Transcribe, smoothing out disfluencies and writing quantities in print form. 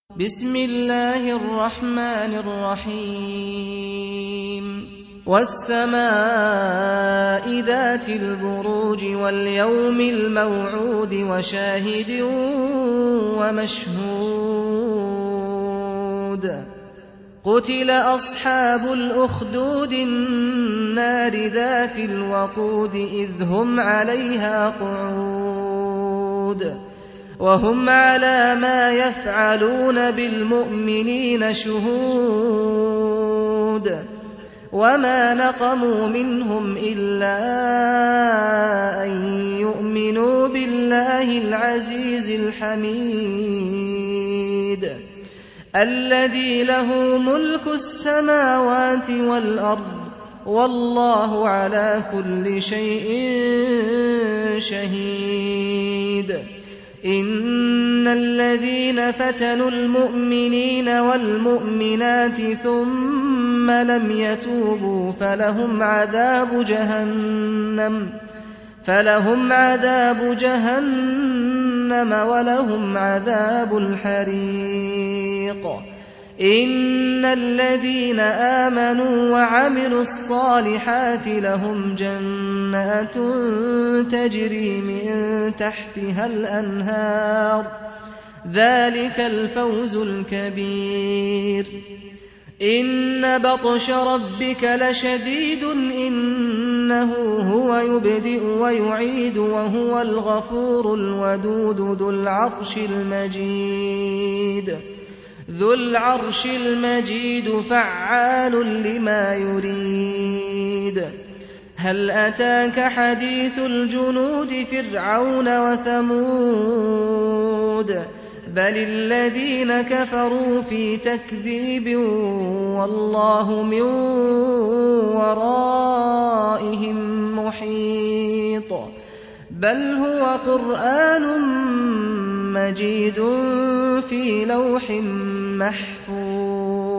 بسم الله الرحمن الرحيم والسماء ذات البروج واليوم الموعود وشاهد ومشهود قتل أصحاب الأخدود النار ذات الوقود إذ هم عليها قعود وهم على ما يفعلون بالمؤمنين شهود وما نقموا منهم إلا أن يؤمنوا بالله العزيز الحميد الذي له ملك السماوات والأرض والله على كل شيء شهيد إن الذين فتنوا المؤمنين والمؤمنات ثم لم يتوبوا فلهم عذاب جهنم ولهم عذاب الحريق إن الذين آمنوا وعملوا الصالحات لهم جنات تجري من تحتها الأنهار ذلك الفوز الكبير إن بطش ربك لشديد إنه هو يبدئ ويعيد وهو الغفور الودود ذو العرش المجيد فعال لما يريد هل أتاك حديث الجنود فرعون وثمود بل الذين كفروا في تكذيب والله من ورائهم محيط بل هو قرآن مجيد في لوح محفوظ